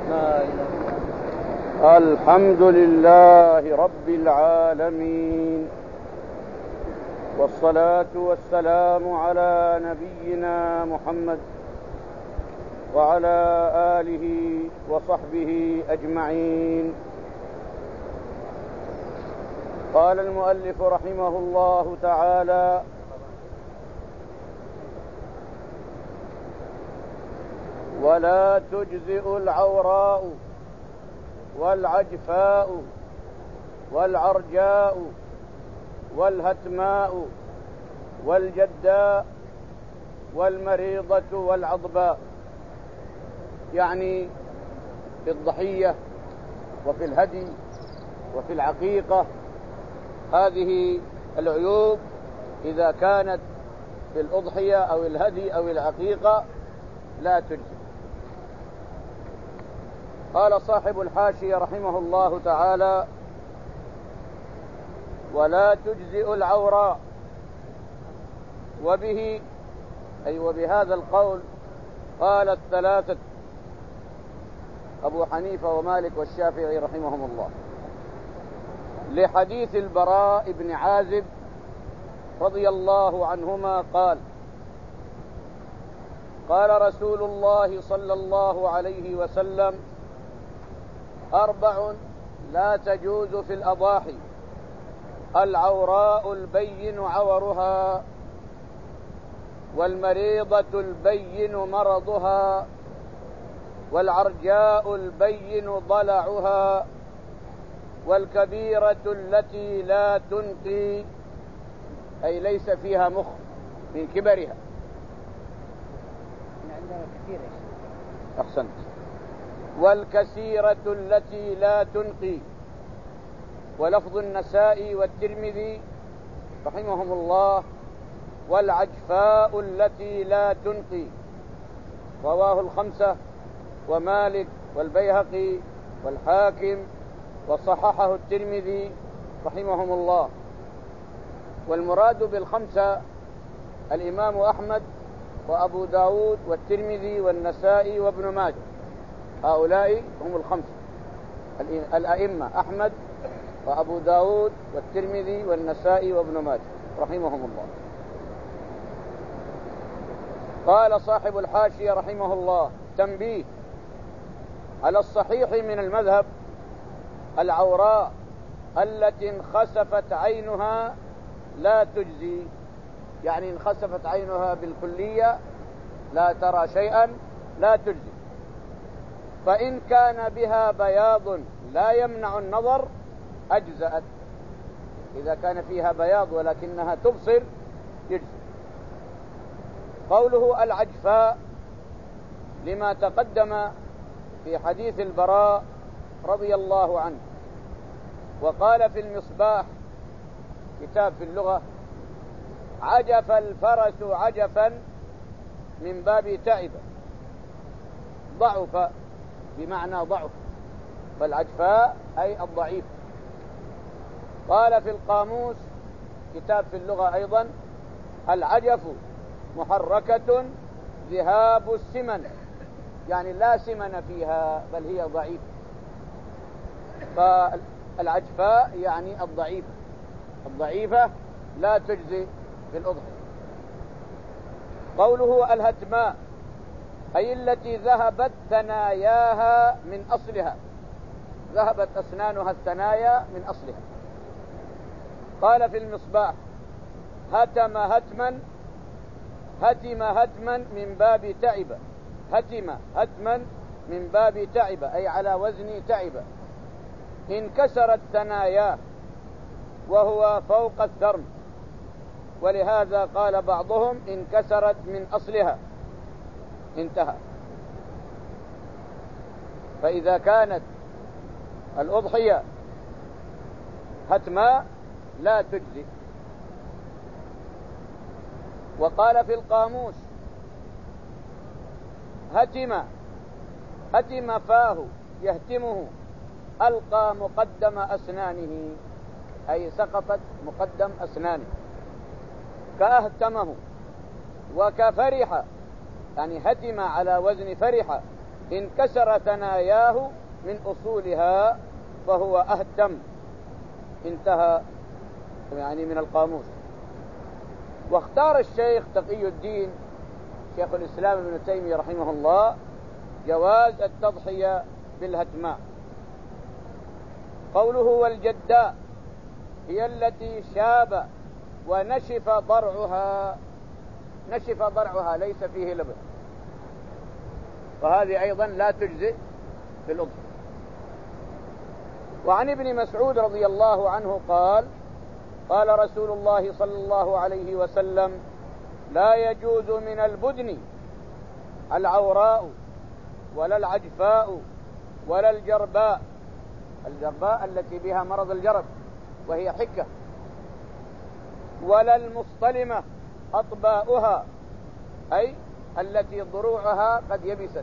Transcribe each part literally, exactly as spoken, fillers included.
لا إله إلا الله. الحمد لله رب العالمين، والصلاة والسلام على نبينا محمد وعلى آله وصحبه أجمعين. قال المؤلف رحمه الله تعالى: ولا تجزئ العوراء والعجفاء والعرجاء والهتماء والجداء والمريضة والعضباء، يعني في الضحية وفي الهدي وفي العقيقة. هذه العيوب إذا كانت في الأضحية أو الهدي أو العقيقة لا تجزي. قال صاحب الحاشية رحمه الله تعالى: ولا تجزئ العوراء. وبه أي وبهذا القول قال الثلاثة أبو حنيفة ومالك والشافعي رحمهم الله، لحديث البراء بن عازب رضي الله عنهما قال: قال رسول الله صلى الله عليه وسلم: أربع لا تجوز في الأضاحي: العوراء البين عورها، والمريضة البين مرضها، والعرجاء البين ضلعها، والكبيرة التي لا تنقي أي ليس فيها مخ من كبرها. عندنا كثير. أحسنت. والكثيرة التي لا تنقي. ولفظ النسائي والترمذي رحمهم الله: والعجفاء التي لا تنقي. رواه الخمسة ومالك والبيهقي والحاكم، وصححه الترمذي رحمهم الله. والمراد بالخمسة الإمام أحمد وأبو داود والترمذي والنسائي وابن ماجه. هؤلاء هم الخمسة الأئمة: أحمد وأبو داود والترمذي والنسائي وابن ماجه رحمهم الله. قال صاحب الحاشية رحمه الله: تنبيه على الصحيح من المذهب: العوراء التي انخسفت عينها لا تجزي، يعني انخسفت عينها بالكلية لا ترى شيئا لا تجزي. فإن كان بها بياض لا يمنع النظر أجزأت. إذا كان فيها بياض ولكنها تبصر يجزي. قوله العجفاء لما تقدم في حديث البراء رضي الله عنه. وقال في المصباح كتاب في اللغة: عجف الفرس عجفا من باب تعب، ضعف بمعنى ضعف، فالعجفاء أي الضعيف. قال في القاموس كتاب في اللغة أيضا: العجف محركة ذهاب السمن، يعني لا سمن فيها بل هي ضعيفة. فالعجفاء يعني الضعيفة، الضعيفة لا تجزي في الأضحية. قوله الهتماء أي التي ذهبت ثناياها من أصلها، ذهبت أسنانها الثنايا من أصلها. قال في المصباح: هتم هتما، هتم هتما من باب تعب، هتم هتما من باب تعب أي على وزن تعب. انكسرت ثناياه وهو فوق الثرم، ولهذا قال بعضهم انكسرت من أصلها. انتهى. فإذا كانت الأضحية هتماء لا تجزي. وقال في القاموس: هتم، هتم فاه يهتمه، ألقى مقدم أسنانه أي سقطت مقدم أسنانه. كأهتمه. وكفرح يعني هتم على وزن فرح، انكسر ثناياه من أصولها فهو أهتم. انتهى يعني من القاموس. واختار الشيخ تقي الدين شيخ الإسلام ابن تيمية رحمه الله جواز التضحية بالهتماء. قوله والجداء هي التي شاب ونشف ضرعها. نشف ضرعها ليس فيه لبن، وهذه أيضا لا تجزئ بالأضحية. وعن ابن مسعود رضي الله عنه قال قال رسول الله صلى الله عليه وسلم لا يجوز من البدن العوراء ولا العجفاء ولا الجرباء. الجرباء التي بها مرض الجرب وهي حكة، ولا المصطلمة أطباؤها أي التي ضروعها قد يبست.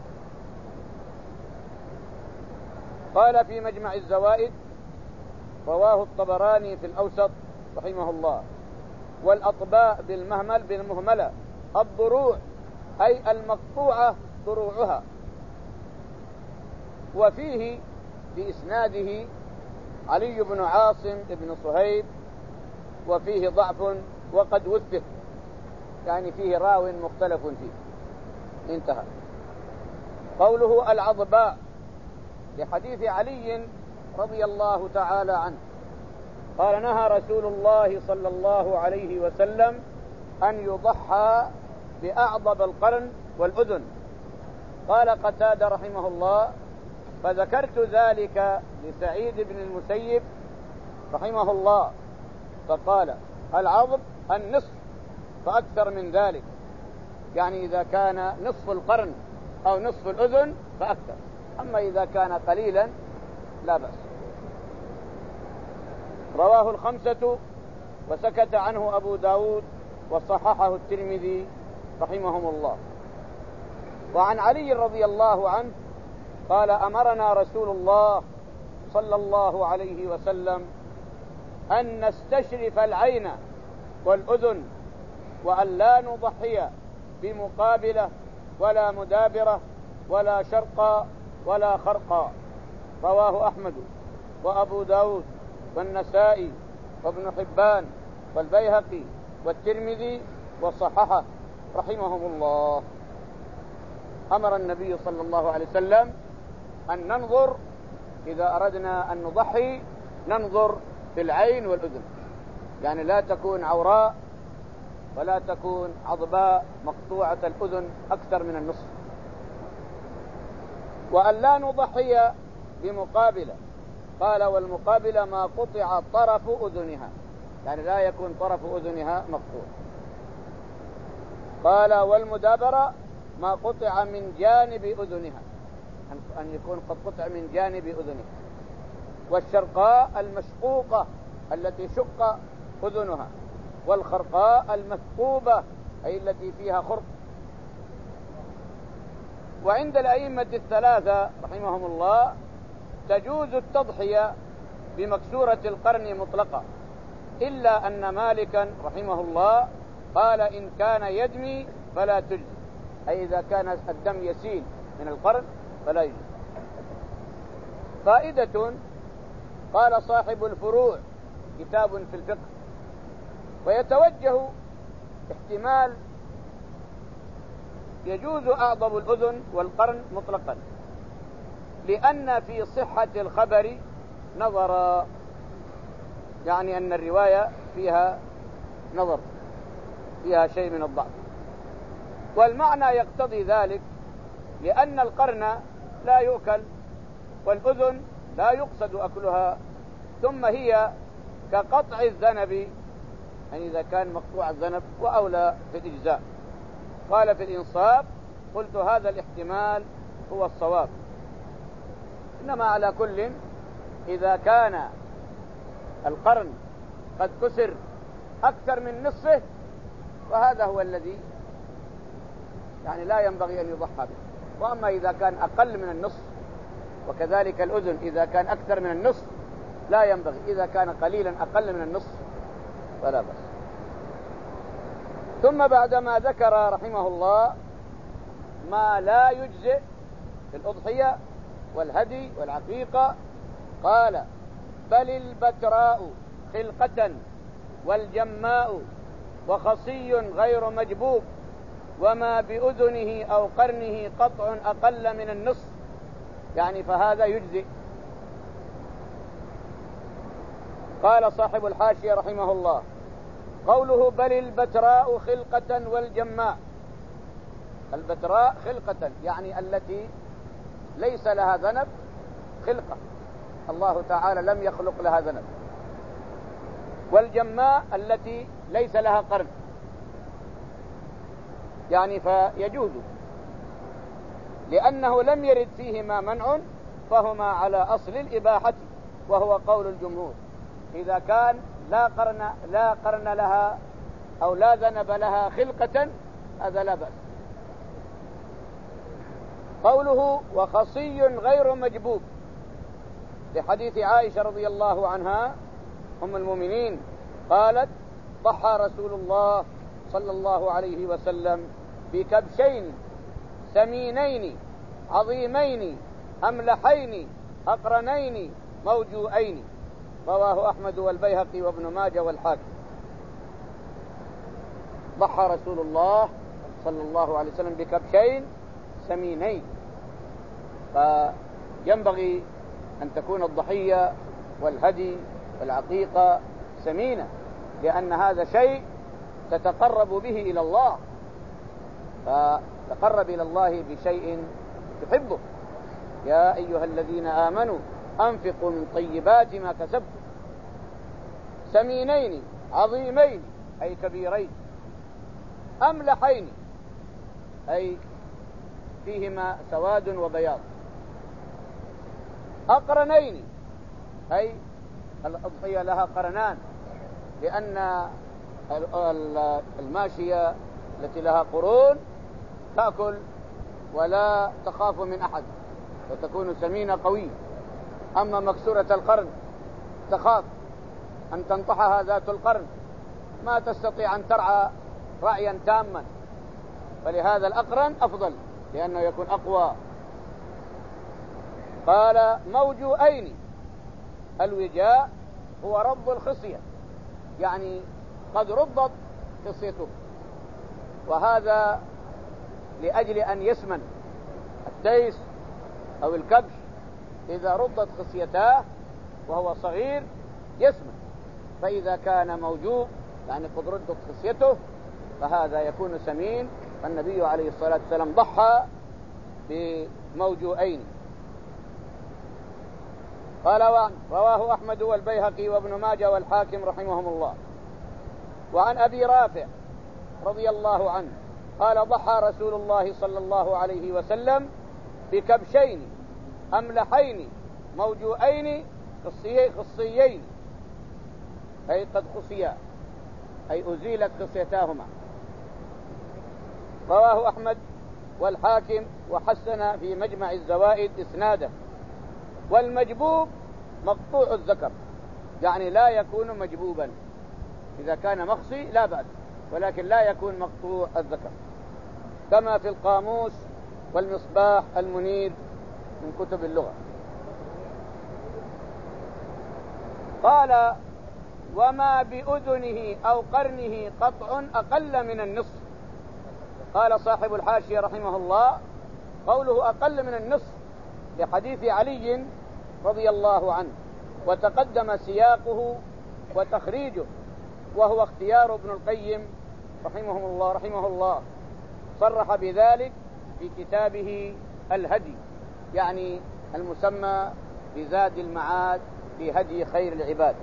قال في مجمع الزوائد رواه الطبراني في الأوسط رحمه الله. والأطباء بالمهمل بالمهملة الضروع أي المقطوعة ضروعها. وفيه في إسناده علي بن عاصم بن صهيب وفيه ضعف وقد وثق، يعني فيه راو مختلف فيه. انتهى. قوله العضباء لحديث علي رضي الله تعالى عنه قال نهى رسول الله صلى الله عليه وسلم أن يضحى بأعضب القرن والأذن. قال قتادة رحمه الله فذكرت ذلك لسعيد بن المسيب رحمه الله فقال العضب النصف فأكثر من ذلك، يعني إذا كان نصف القرن أو نصف الأذن فأكثر، أما إذا كان قليلا لا بأس. رواه الخمسة وسكت عنه أبو داود وصححه الترمذي رحمهم الله. وعن علي رضي الله عنه قال أمرنا رسول الله صلى الله عليه وسلم أن نستشرف العين والأذن وأن لا نضحي بمقابلة ولا مدابرة ولا شرقا ولا خرقا. رواه أحمد وأبو داود والنسائي وابن حبان والبيهقي والترمذي وصححه رحمهم الله. أمر النبي صلى الله عليه وسلم أن ننظر إذا أردنا أن نضحي ننظر في العين والأذن، يعني لا تكون عوراء ولا تكون عضباء مقطوعة الأذن أكثر من النصف. وأن لا نضحي بمقابلة، قال والمقابلة ما قطع طرف أذنها، يعني لا يكون طرف أذنها مقطوع. قال والمدابرة ما قطع من جانب أذنها، أن يكون قد قطع من جانب أذنها. والشرقاء المشقوقة التي شق أذنها، والخرقاء المثقوبة أي التي فيها خرق. وعند الأئمة الثلاثة رحمهم الله تجوز التضحية بمكسورة القرن مطلقة، إلا أن مالكا رحمه الله قال إن كان يدمي فلا تجزي، أي إذا كان الدم يسيل من القرن فلا يجزي. فائدة قال صاحب الفروع كتاب في الفقه ويتوجه احتمال يجوز أعضب الأذن والقرن مطلقا، لأن في صحة الخبر نظر، يعني أن الرواية فيها نظر، فيها شيء من الضعف. والمعنى يقتضي ذلك، لأن القرن لا يؤكل والأذن لا يقصد أكلها، ثم هي كقطع الذنب، يعني إذا كان مقطوع الذنب وأولى في الإجزاء. قال في الإنصاف قلت هذا الاحتمال هو الصواب. إنما على كل إذا كان القرن قد كسر أكثر من نصفه فهذا هو الذي يعني لا ينبغي أن يضحى به. وأما إذا كان أقل من النصف، وكذلك الأذن إذا كان أكثر من النصف لا ينبغي، إذا كان قليلا أقل من النصف فلا بأس. ثم بعدما ذكر رحمه الله ما لا يجزئ في الأضحية والهدي والعقيقة. قال بل البتراء خلقة والجماء وخصي غير مجبوب وما بأذنه أو قرنه قطع أقل من النصف، يعني فهذا يجزئ. قال صاحب الحاشية رحمه الله قوله بل البتراء خلقة والجماء، البتراء خلقة يعني التي ليس لها ذنب، خلقة الله تعالى لم يخلق لها ذنب، والجماء التي ليس لها قرن، يعني فيجوز لأنه لم يرد فيهما منع فهما على أصل الإباحة، وهو قول الجمهور. إذا كان لا قرن لا قرن لها أو لا ذنب لها خلقة هذا لا بأس. قوله وخصي غير مجبوب لحديث عائشة رضي الله عنها أم المؤمنين قالت ضحى رسول الله صلى الله عليه وسلم بكبشين سمينين عظيمين أملحين أقرنين موجوئين، رواه أحمد والبيهقي وابن ماجه والحاكم. ضحى رسول الله صلى الله عليه وسلم بكبشين سمينين، فينبغي أن تكون الضحية والهدي والعقيقة سمينة، لأن هذا شيء تتقرب به إلى الله، فتقرب إلى الله بشيء تحبه. يا أيها الذين آمنوا أنفقوا من طيبات ما كسبتم. سمينين عظيمين أي كبيرين، أملحين أي فيهما سواد وبياض، أقرنين أي الأضحية لها قرنان، لأن الماشية التي لها قرون تأكل ولا تخاف من أحد وتكون سمينة قوية، أما مكسورة القرن تخاف أن تنطحها ذات القرن، ما تستطيع أن ترعى رعيا تاما، فلهذا الأقرن أفضل لأنه يكون أقوى. قال موجوئين، الوجاء هو رب الخصية، يعني قد ربط خصيته، وهذا لأجل أن يسمن. التيس أو الكبش إذا ربط خصيتاه وهو صغير يسمن، فإذا كان موجوء يعني قد ردت خصيته فهذا يكون سمين. فالنبي عليه الصلاة والسلام ضحى بموجوئين. قال وعن رواه أحمد والبيهقي وابن ماجه والحاكم رحمهم الله. وعن أبي رافع رضي الله عنه قال ضحى رسول الله صلى الله عليه وسلم بكبشين أملحين موجوئين خصيين أي قد خصيا أي أزيلت خصيتاهما. رواه أحمد والحاكم وحسن في مجمع الزوائد إسناده. والمجبوب مقطوع الذكر، يعني لا يكون مجبوبا، إذا كان مخصي لا بأس، ولكن لا يكون مقطوع الذكر، كما في القاموس والمصباح المنير من كتب اللغة. قال وما بأذنه أو قرنه قطع أقل من النصف. قال صاحب الحاشية رحمه الله قوله أقل من النصف لحديث علي رضي الله عنه، وتقدم سياقه وتخريجه، وهو اختيار ابن القيم رحمه الله رحمه الله صرح بذلك في كتابه الهدي، يعني المسمى بزاد المعاد في هدي خير العباد.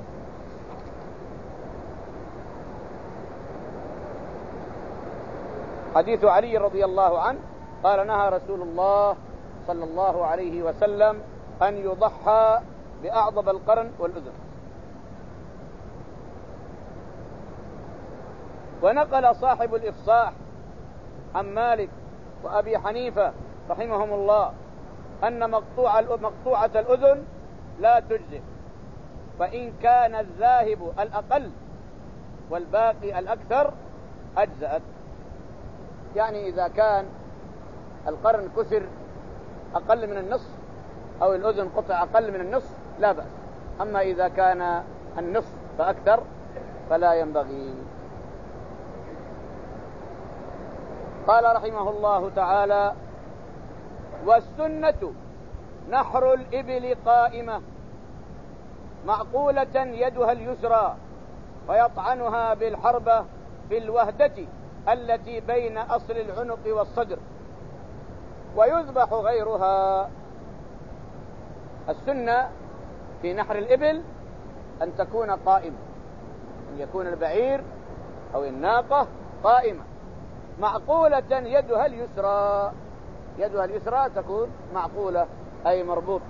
حديث علي رضي الله عنه قال نهى رسول الله صلى الله عليه وسلم أن يضحى بأعضب القرن والأذن. ونقل صاحب الإفصاح عن مالك وأبي حنيفة رحمهم الله أن مقطوع مقطوعة الأذن لا تجزئ، فإن كان الذاهب الأقل والباقي الأكثر أجزأت. يعني إذا كان القرن كسر أقل من النصف أو الأذن قطع أقل من النصف لا بأس. أما إذا كان النصف فأكثر فلا ينبغي. قال رحمه الله تعالى: والسنة نحر الإبل قائمة معقولة يدها اليسرى فيطعنها بالحربة في الوهدة التي بين أصل العنق والصدر ويذبح غيرها. السنة في نحر الإبل أن تكون قائمة، أن يكون البعير أو الناقة قائمة معقولة يدها اليسرى. يدها اليسرى تكون معقولة أي مربوط.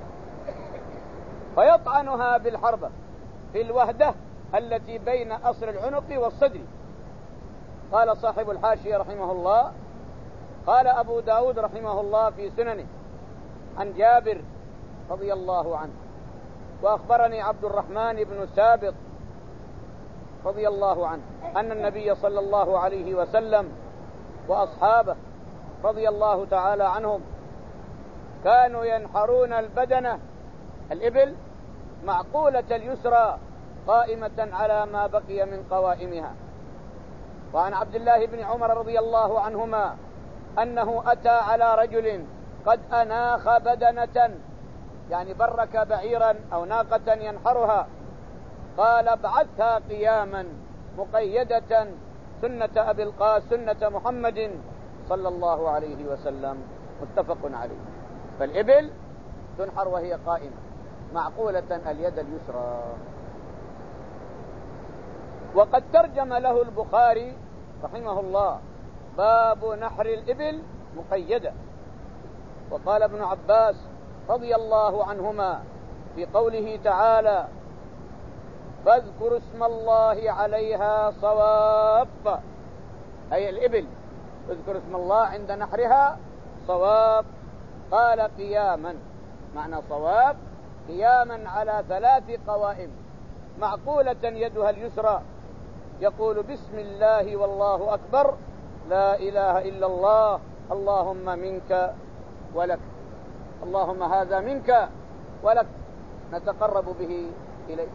فيطعنها بالحربة في الوهدة التي بين أصل العنق والصدر. قال صاحب الحاشية رحمه الله: قال أبو داود رحمه الله في سننه عن جابر رضي الله عنه: وأخبرني عبد الرحمن بن سابط رضي الله عنه أن النبي صلى الله عليه وسلم وأصحابه رضي الله تعالى عنهم كانوا ينحرون البدنة الإبل معقولة اليسرى قائمة على ما بقي من قوائمها. وعن عبد الله بن عمر رضي الله عنهما أنه أتى على رجل قد أناخ بدنة، يعني برك بعيرا أو ناقة ينحرها، قال: ابعثها قياما مقيدة سنة أبي القاسم سنة محمد صلى الله عليه وسلم. متفق عليه. فالإبل تنحر وهي قائمة معقولة اليد اليسرى. وقد ترجم له البخاري رحمه الله باب نحر الإبل مقيدة. وقال ابن عباس رضي الله عنهما في قوله تعالى: فاذكروا اسم الله عليها صواف، أي الإبل اذكر اسم الله عند نحرها صواف. قال: قياما، معنى صواف قياما على ثلاث قوائم معقولة يدها اليسرى، يقول: بسم الله والله أكبر، لا إله إلا الله، اللهم منك ولك، اللهم هذا منك ولك نتقرب به إليك.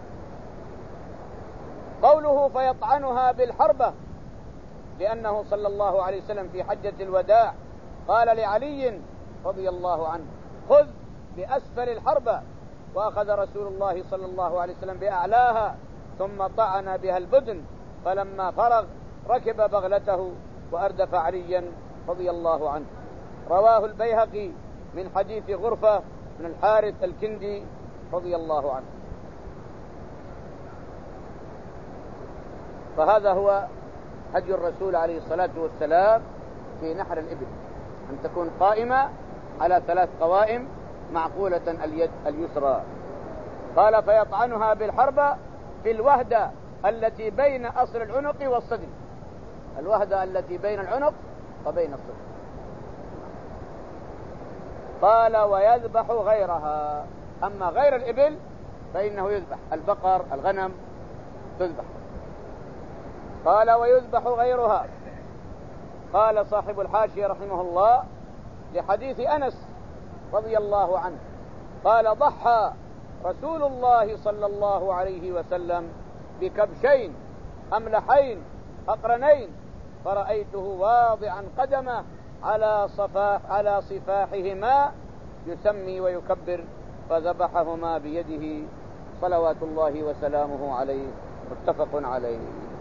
قوله فيطعنها بالحربة لأنه صلى الله عليه وسلم في حجة الوداع قال لعلي رضي الله عنه: خذ بأسفل الحربة، وأخذ رسول الله صلى الله عليه وسلم بأعلاها ثم طعن بها البدن، فلما فرغ ركب بغلته وأردف عليا رضي الله عنه. رواه البيهقي من حديث غرفة من الحارث الكندي رضي الله عنه. فهذا هو هدي الرسول عليه الصلاة والسلام في نحر الإبل، أن تكون قائمة على ثلاث قوائم معقولة اليد اليسرى. قال: فيطعنها بالحربة في الوهدة التي بين أصل العنق والصدر. الوهدة التي بين العنق وبين الصدر. قال: ويذبح غيرها. أما غير الإبل فإنه يذبح، البقر الغنم تذبح. قال: ويذبح غيرها. قال صاحب الحاشية رحمه الله لحديث أنس رضي الله عنه قال: ضحى رسول الله صلى الله عليه وسلم بكبشين أملحين أقرنين، فرأيته واضعا قدمه على صفاح على صفاحهما يسمي ويكبر، فذبحهما بيده صلوات الله وسلامه عليه. متفق عليه.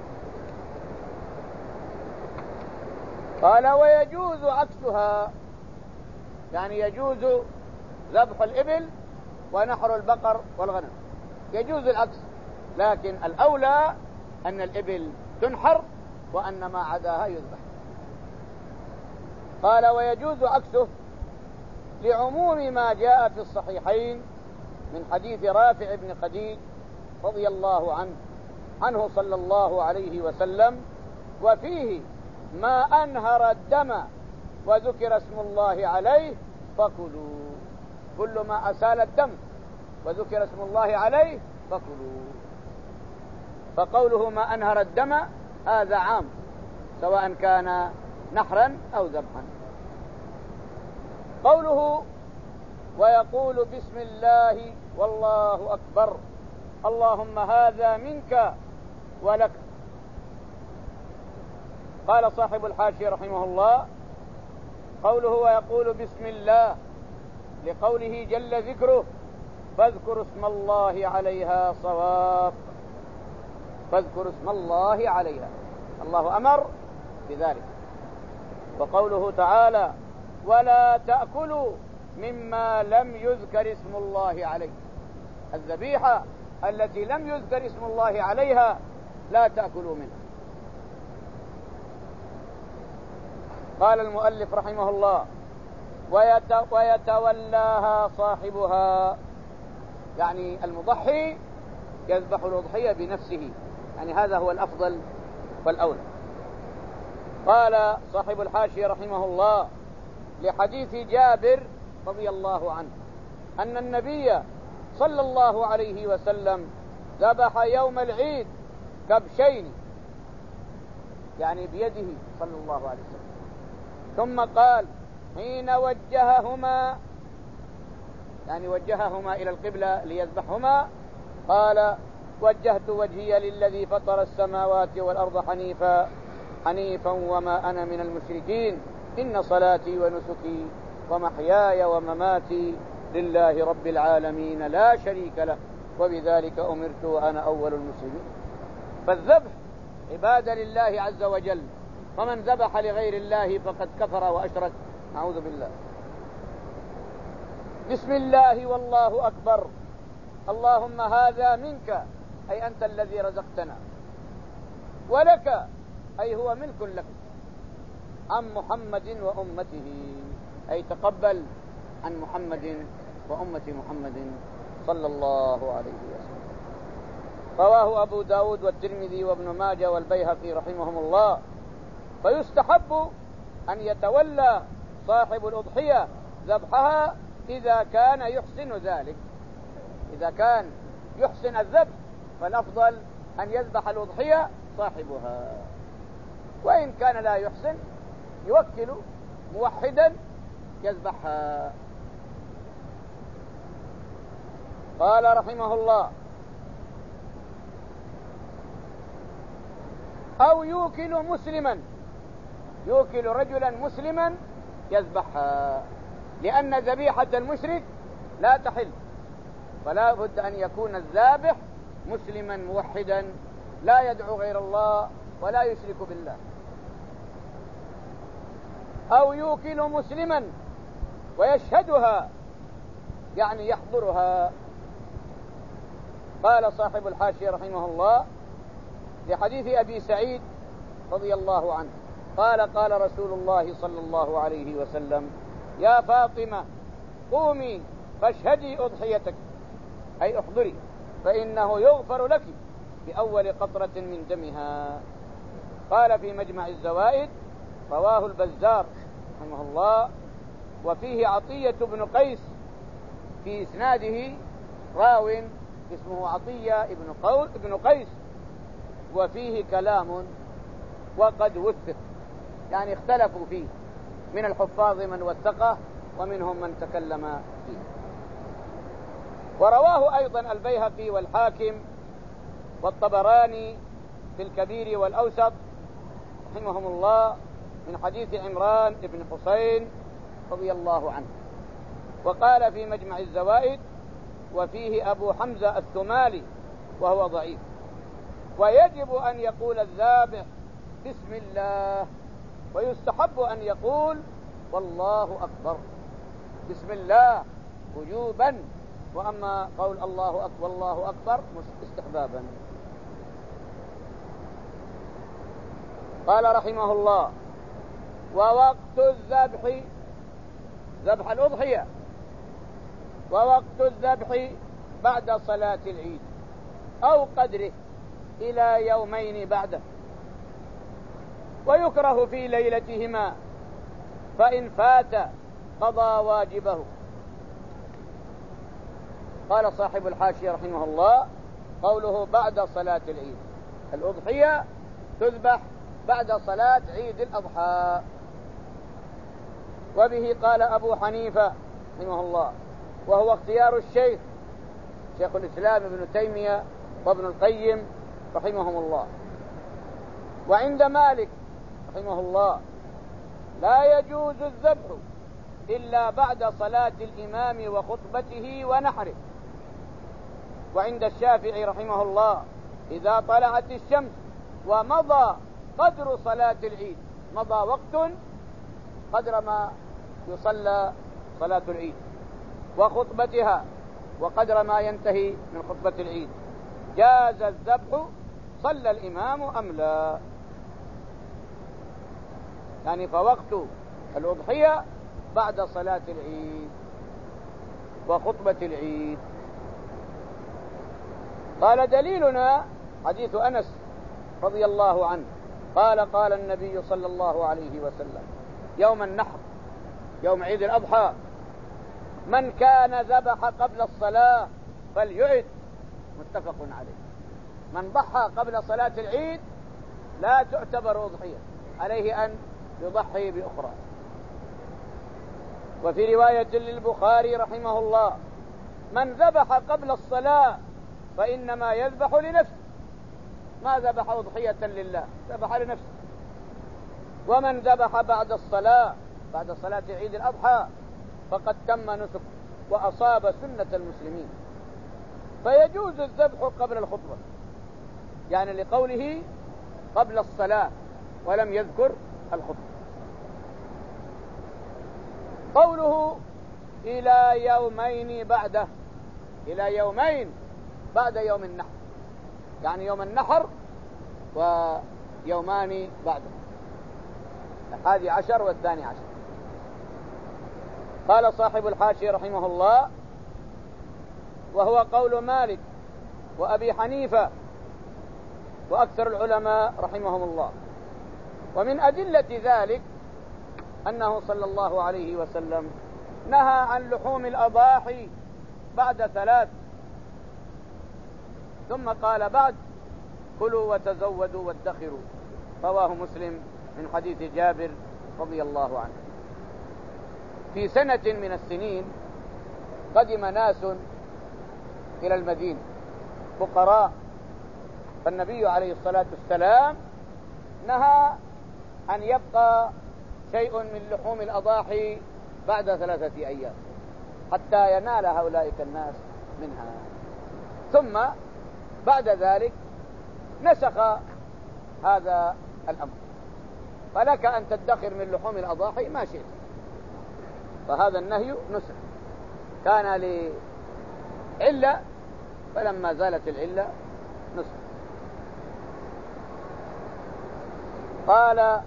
قال: ويجوز عكسها، يعني يجوز ذبح الإبل ونحر البقر والغنم، يجوز العكس، لكن الأولى أن الإبل تنحر وأن ما عداها يذبح. قال: ويجوز عكسه لعموم ما جاء في الصحيحين من حديث رافع بن خديج رضي الله عنه عنه صلى الله عليه وسلم، وفيه: ما أنهر الدم وذكر اسم الله عليه فكلوا. كل ما أسال الدم وذكر اسم الله عليه فكلوا. فقوله ما أنهر الدم هذا عام، سواء كان نحرا أو ذبحا. قوله ويقول بسم الله والله أكبر، اللهم هذا منك ولك. قال صاحب الحاشية رحمه الله: قوله ويقول بسم الله لقوله جل ذكره: فاذكروا اسم الله عليها صواب. فاذكروا اسم الله عليها، الله أمر بذلك. وقوله تعالى: ولا تأكلوا مما لم يذكر اسم الله عليه، الذبيحة التي لم يذكر اسم الله عليها لا تأكلوا منها. قال المؤلف رحمه الله: ويتولاها صاحبها، يعني المضحي يذبح الأضحية بنفسه، يعني هذا هو الأفضل والأولى. قال صاحب الحاشية رحمه الله: لحديث جابر رضي الله عنه أن النبي صلى الله عليه وسلم ذبح يوم العيد كبشين، يعني بيده صلى الله عليه وسلم، ثم قال حين وجههما، يعني وجههما إلى القبلة ليذبحهما، قال: وجهت وجهي للذي فطر السماوات والأرض حنيفا حنيفا وما أنا من المشركين، إن صلاتي ونسكي ومحياي ومماتي لله رب العالمين لا شريك له وبذلك أمرت وأنا أول المسلمين. فالذبح عبادة لله عز وجل، ومن ذبح لغير الله فقد كفر وأشرك، أعوذ بالله. بسم الله والله أكبر، اللهم هذا منك، أي أنت الذي رزقتنا، ولك، أي هو ملك لك، عن محمد وأمته، أي تقبل عن محمد وأمة محمد صلى الله عليه وسلم. رواه أبو داود والترمذي وابن ماجه والبيهقي رحمهم الله. فيستحب أن يتولى صاحب الأضحية ذبحها إذا كان يحسن ذلك، إذا كان يحسن الذبح فالأفضل أن يذبح الأضحية صاحبها، وإن كان لا يحسن يوكل موحدا يذبحها. قال رحمه الله: أو يوكل مسلما، يوكل رجلا مسلما يذبحها، لأن ذبيحة المشرك لا تحل، فلا بد أن يكون الذابح مسلما موحدا لا يدعو غير الله ولا يشرك بالله. أو يوكل مسلما ويشهدها، يعني يحضرها. قال صاحب الحاشية رحمه الله: لحديث أبي سعيد رضي الله عنه قال: قال رسول الله صلى الله عليه وسلم: يا فاطمة قومي فاشهدي أضحيتك، أي احضري، فإنه يغفر لك بأول قطرة من دمها. قال في مجمع الزوائد: رواه البزار رحمه الله، وفيه عطية بن قيس، في إسناده راو اسمه عطية ابن قيس، وفيه كلام وقد وثق، يعني اختلفوا فيه من الحفاظ من وثقه ومنهم من تكلم فيه. ورواه أيضا البيهقي والحاكم والطبراني في الكبير والأوسط رحمهم الله من حديث عمران بن حسين رضي الله عنه. وقال في مجمع الزوائد: وفيه أبو حمزة الثمالي وهو ضعيف. ويجب أن يقول الذابح بسم الله، ويستحب أن يقول والله أكبر، بسم الله وجوبا، وأما قول الله أكبر الله أكبر استحبابا. قال رحمه الله: ووقت الذبح، ذبح الأضحية، ووقت الذبح بعد صلاة العيد أو قدره إلى يومين بعده، ويكره في ليلتهما، فإن فات قضى واجبه. قال صاحب الحاشية رحمه الله: قوله بعد صلاة العيد، الأضحية تذبح بعد صلاة عيد الأضحى. وبه قال أبو حنيفة رحمه الله: وهو اختيار الشيخ شيخ الإسلام ابن تيمية وابن القيم رحمهم الله. وعند مالك رحمه الله لا يجوز الذبح إلا بعد صلاة الإمام وخطبته ونحره. وعند الشافعي رحمه الله إذا طلعت الشمس ومضى قدر صلاة العيد، مضى وقت قدر ما يصلى صلاة العيد، وخطبتها وقدر ما ينتهي من خطبة العيد، جاز الذبح صلى الإمام أم لا. يعني فوقت الأضحية بعد صلاة العيد وخطبة العيد. قال دليلنا حديث أنس رضي الله عنه قال قال النبي صلى الله عليه وسلم يوم النحر يوم عيد الأضحى من كان ذبح قبل الصلاة فليعد، متفق عليه. من ضحى قبل صلاة العيد لا تعتبر أضحية، عليه أن يضحي بأخرى. وفي رواية للبخاري رحمه الله من ذبح قبل الصلاة فإنما يذبح لنفسه، ما ذبح أضحية لله، ذبح لنفسه. ومن ذبح بعد الصلاة بعد صلاة عيد الأضحى فقد تم نسك وأصاب سنة المسلمين. فيجوز الذبح قبل الخطبة، يعني لقوله قبل الصلاة ولم يذكر الخطبة. قوله إلى يومين بعده، إلى يومين بعد يوم النحر، يعني يوم النحر ويومان بعده، الحادي عشر والثاني عشر. قال صاحب الحاشية رحمه الله وهو قول مالك وأبي حنيفة وأكثر العلماء رحمهم الله. ومن أدلة ذلك أنه صلى الله عليه وسلم نهى عن لحوم الأضاحي بعد ثلاث، ثم قال بعد كلوا وتزودوا وادخروا، رواه مسلم من حديث جابر رضي الله عنه. في سنة من السنين قدم ناس إلى المدينة فقراء، فالنبي عليه الصلاة والسلام نهى أن يبقى شيء من لحوم الأضاحي بعد ثلاثة أيام حتى ينال هؤلاء الناس منها. ثم بعد ذلك نسخ هذا الأمر، فلك أن تدخر من لحوم الأضاحي ما شئت. فهذا النهي نسخ، كان لعلة، فلما زالت العلة نسخ. قال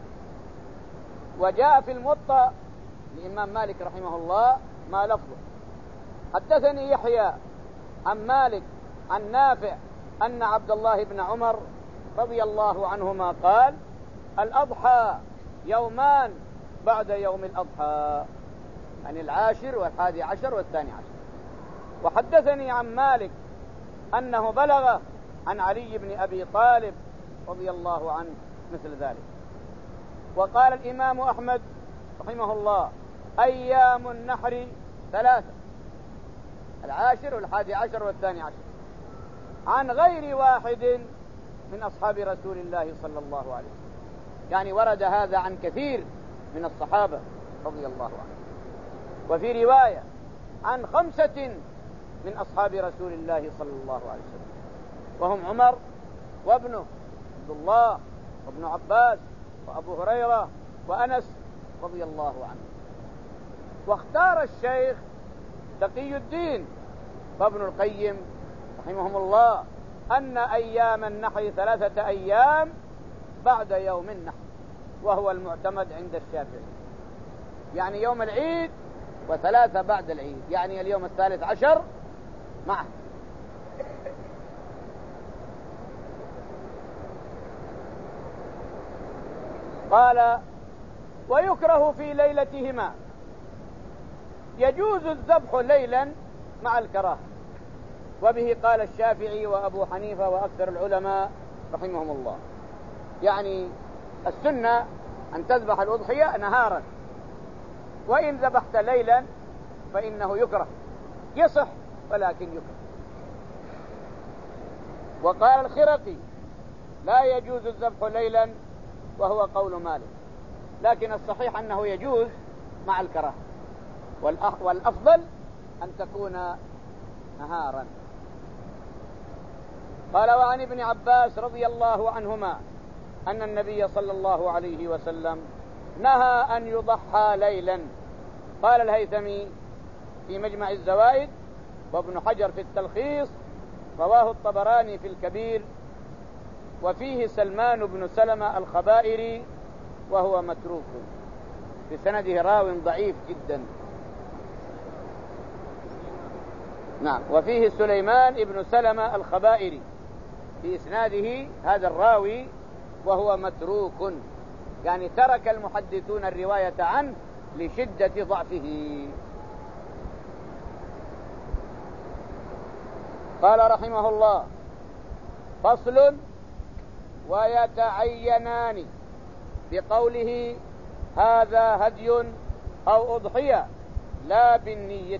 وجاء في الموطأ للإمام مالك رحمه الله ما لفظه حدثني يحيى عن مالك عن نافع أن عبد الله بن عمر رضي الله عنهما قال الأضحى يومان بعد يوم الأضحى، يعني العاشر والحادي عشر والثاني عشر. وحدثني عن مالك أنه بلغ عن علي بن أبي طالب رضي الله عنه مثل ذلك. وقال الإمام أحمد رحمه الله أيام النحر ثلاثة، العاشر والحادي عشر والثاني عشر، عن غير واحد من أصحاب رسول الله صلى الله عليه وسلم. يعني ورد هذا عن كثير من الصحابة رضي الله عنهم. وفي رواية عن خمسة من أصحاب رسول الله صلى الله عليه وسلم، وهم عمر وابنه عبد الله وابن عباس وأبو هريرة وأنس رضي الله عنه. واختار الشيخ تقي الدين وابن القيم رحمهم الله أن أيام النحر ثلاثة أيام بعد يوم النحر، وهو المعتمد عند الشافعي، يعني يوم العيد وثلاثة بعد العيد، يعني اليوم الثالث عشر معه. قال ويكره في ليلتهما، يجوز الذبح ليلا مع الكراهة. وبه قال الشافعي وأبو حنيفة وأكثر العلماء رحمهم الله. يعني السنة أن تذبح الأضحية نهارا، وإن ذبحت ليلا فإنه يكره. يصح ولكن يكره. وقال الخرقي لا يجوز الذبح ليلا وهو قول مالك، لكن الصحيح أنه يجوز مع الكراهة، والأفضل أن تكون نهارا. قال وعن ابن عباس رضي الله عنهما أن النبي صلى الله عليه وسلم نهى أن يضحى ليلا. قال الهيثمي في مجمع الزوائد وابن حجر في التلخيص رواه الطبراني في الكبير، وفيه سلمان بن سلمة الخبائري وهو متروك، في سنده راو ضعيف جدا. نعم، وفيه سليمان بن سلمة الخبائري في إسناده هذا الراوي وهو متروك، يعني ترك المحدثون الرواية عنه لشدة ضعفه. قال رحمه الله فصل ويتعينان بقوله هذا هدي أو أضحية لا بالنية.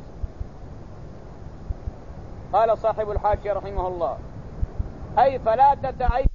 قال صاحب الحاشية رحمه الله أي فلا تتعين